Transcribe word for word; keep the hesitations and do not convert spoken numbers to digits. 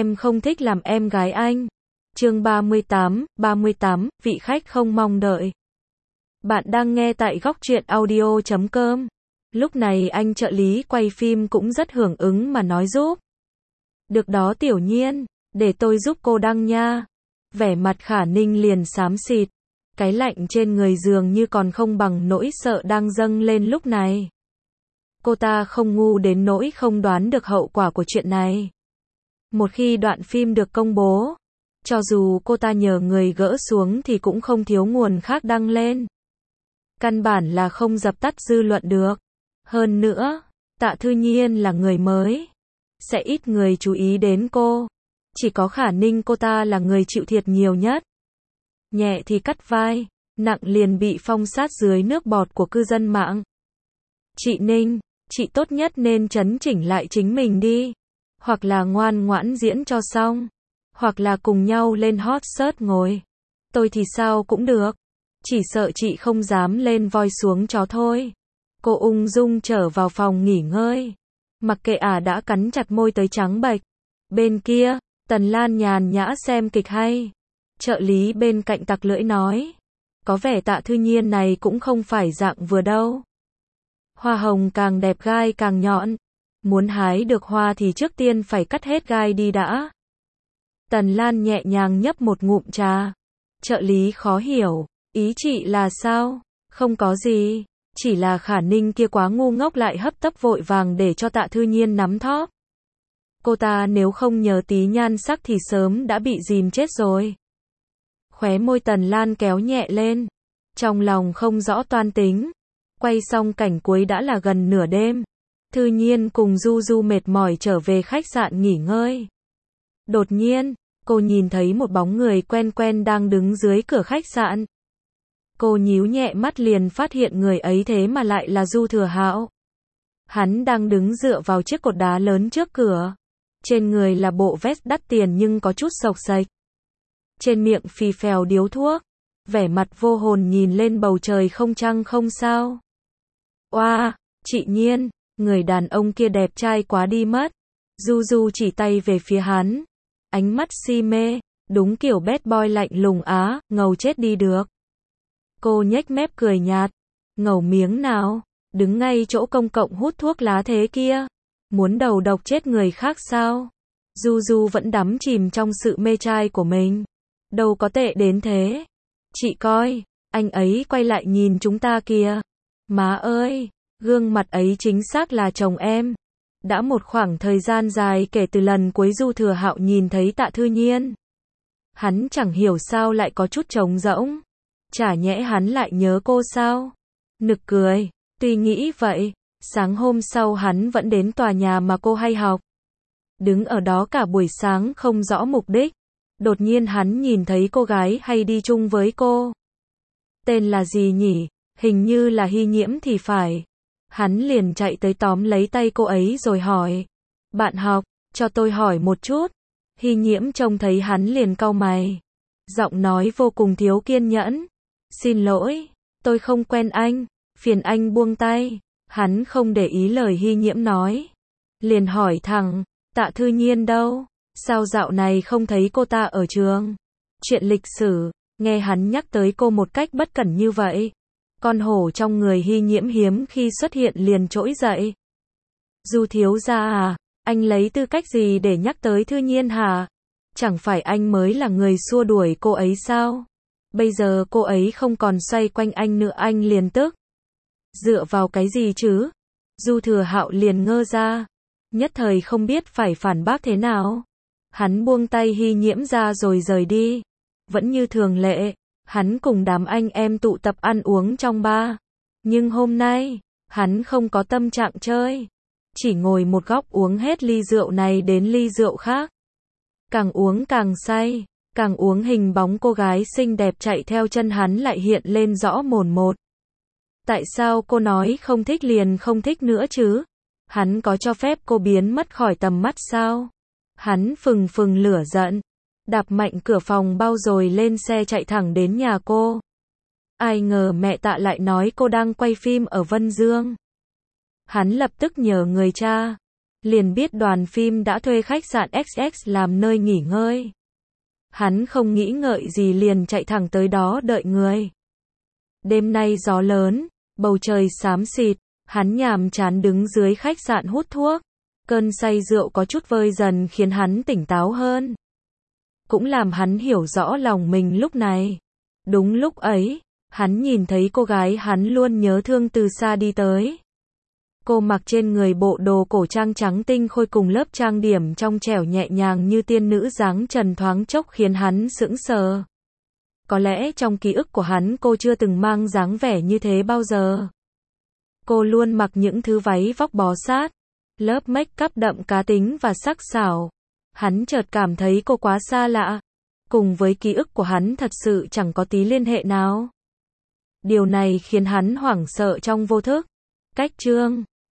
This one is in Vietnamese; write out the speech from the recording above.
Em không thích làm em gái anh. Chương ba mươi tám, ba mươi tám, vị khách không mong đợi. Bạn đang nghe tại góc truyện audio chấm com. Lúc này anh trợ lý quay phim cũng rất hưởng ứng mà nói giúp. Được đó Tiểu Nhiên, để tôi giúp cô đăng nha. Vẻ mặt Khả Ninh liền xám xịt. Cái lạnh trên người dường như còn không bằng nỗi sợ đang dâng lên lúc này. Cô ta không ngu đến nỗi không đoán được hậu quả của chuyện này. Một khi đoạn phim được công bố, cho dù cô ta nhờ người gỡ xuống thì cũng không thiếu nguồn khác đăng lên. Căn bản là không dập tắt dư luận được. Hơn nữa, Tạ Thư Nhiên là người mới, sẽ ít người chú ý đến cô. Chỉ có Khả Ninh cô ta là người chịu thiệt nhiều nhất. Nhẹ thì cắt vai, nặng liền bị phong sát dưới nước bọt của cư dân mạng. Chị Ninh, chị tốt nhất nên chấn chỉnh lại chính mình đi. Hoặc là ngoan ngoãn diễn cho xong. Hoặc là cùng nhau lên hot search ngồi. Tôi thì sao cũng được. Chỉ sợ chị không dám lên voi xuống chó thôi. Cô ung dung trở vào phòng nghỉ ngơi. Mặc kệ ả đã cắn chặt môi tới trắng bệch. Bên kia, Tần Lan nhàn nhã xem kịch hay. Trợ lý bên cạnh tặc lưỡi nói. Có vẻ Tạ Thư Nhiên này cũng không phải dạng vừa đâu. Hoa hồng càng đẹp gai càng nhọn. Muốn hái được hoa thì trước tiên phải cắt hết gai đi đã. Tần Lan nhẹ nhàng nhấp một ngụm trà. Trợ lý khó hiểu. Ý chị là sao? Không có gì. Chỉ là Khả Ninh kia quá ngu ngốc lại hấp tấp vội vàng để cho Tạ Thư Nhiên nắm thóp. Cô ta nếu không nhờ tí nhan sắc thì sớm đã bị dìm chết rồi. Khóe môi Tần Lan kéo nhẹ lên. Trong lòng không rõ toan tính. Quay xong cảnh cuối đã là gần nửa đêm. Thư Nhiên cùng Du Du mệt mỏi trở về khách sạn nghỉ ngơi. Đột nhiên, cô nhìn thấy một bóng người quen quen đang đứng dưới cửa khách sạn. Cô nhíu nhẹ mắt liền phát hiện người ấy thế mà lại là Du Thừa Hạo. Hắn đang đứng dựa vào chiếc cột đá lớn trước cửa. Trên người là bộ vest đắt tiền nhưng có chút xộc xệch. Trên miệng phì phèo điếu thuốc. Vẻ mặt vô hồn nhìn lên bầu trời không trăng không sao. Oa, wow, chị Nhiên, người đàn ông kia đẹp trai quá đi mất. Du Du chỉ tay về phía hắn. Ánh mắt si mê, đúng kiểu bad boy lạnh lùng á, ngầu chết đi được. Cô nhếch mép cười nhạt. Ngầu miếng nào, đứng ngay chỗ công cộng hút thuốc lá thế kia. Muốn đầu độc chết người khác sao? Du Du vẫn đắm chìm trong sự mê trai của mình. Đâu có tệ đến thế. Chị coi, anh ấy quay lại nhìn chúng ta kìa. Má ơi, gương mặt ấy chính xác là chồng em. Đã một khoảng thời gian dài kể từ lần cuối Du Thừa Hạo nhìn thấy Tạ Thư Nhiên. Hắn chẳng hiểu sao lại có chút trống rỗng. Chả nhẽ hắn lại nhớ cô sao? Nực cười, tuy nghĩ vậy, sáng hôm sau hắn vẫn đến tòa nhà mà cô hay học. Đứng ở đó cả buổi sáng không rõ mục đích. Đột nhiên hắn nhìn thấy cô gái hay đi chung với cô. Tên là gì nhỉ? Hình như là Hy Nhiễm thì phải. Hắn liền chạy tới tóm lấy tay cô ấy rồi hỏi. Bạn học, cho tôi hỏi một chút. Hy Nhiễm trông thấy hắn liền cau mày. Giọng nói vô cùng thiếu kiên nhẫn. Xin lỗi, tôi không quen anh. Phiền anh buông tay. Hắn không để ý lời Hy Nhiễm nói. Liền hỏi thẳng, Tạ Thư Nhiên đâu? Sao dạo này không thấy cô ta ở trường? Chuyện lịch sử, nghe hắn nhắc tới cô một cách bất cẩn như vậy. Con hổ trong người Hy Nhiễm hiếm khi xuất hiện liền trỗi dậy. Du thiếu gia à, anh lấy tư cách gì để nhắc tới Thư Nhiên hả? Chẳng phải anh mới là người xua đuổi cô ấy sao? Bây giờ cô ấy không còn xoay quanh anh nữa anh liền tức. Dựa vào cái gì chứ? Du Thừa Hạo liền ngơ ra. Nhất thời không biết phải phản bác thế nào. Hắn buông tay Hy Nhiễm ra rồi rời đi. Vẫn như thường lệ, hắn cùng đám anh em tụ tập ăn uống trong bar. Nhưng hôm nay, hắn không có tâm trạng chơi. Chỉ ngồi một góc uống hết ly rượu này đến ly rượu khác. Càng uống càng say, càng uống hình bóng cô gái xinh đẹp chạy theo chân hắn lại hiện lên rõ mồn một. Tại sao cô nói không thích liền không thích nữa chứ? Hắn có cho phép cô biến mất khỏi tầm mắt sao? Hắn phừng phừng lửa giận, đạp mạnh cửa phòng bao rồi lên xe chạy thẳng đến nhà cô. Ai ngờ mẹ Tạ lại nói cô đang quay phim ở Vân Dương. Hắn lập tức nhờ người cha. liền biết đoàn phim đã thuê khách sạn ích ích làm nơi nghỉ ngơi. Hắn không nghĩ ngợi gì liền chạy thẳng tới đó đợi người. Đêm nay gió lớn, bầu trời xám xịt, hắn nhàm chán đứng dưới khách sạn hút thuốc. Cơn say rượu có chút vơi dần khiến hắn tỉnh táo hơn. Cũng làm hắn hiểu rõ lòng mình lúc này. Đúng lúc ấy, hắn nhìn thấy cô gái hắn luôn nhớ thương từ xa đi tới. Cô mặc trên người bộ đồ cổ trang trắng tinh khôi cùng lớp trang điểm trong trẻo nhẹ nhàng như tiên nữ dáng trần thoáng chốc khiến hắn sững sờ. Có lẽ trong ký ức của hắn cô chưa từng mang dáng vẻ như thế bao giờ. Cô luôn mặc những thứ váy vóc bó sát, lớp make up đậm cá tính và sắc sảo. Hắn chợt cảm thấy cô quá xa lạ, cùng với ký ức của hắn thật sự chẳng có tí liên hệ nào. Điều này khiến hắn hoảng sợ trong vô thức. Cách chương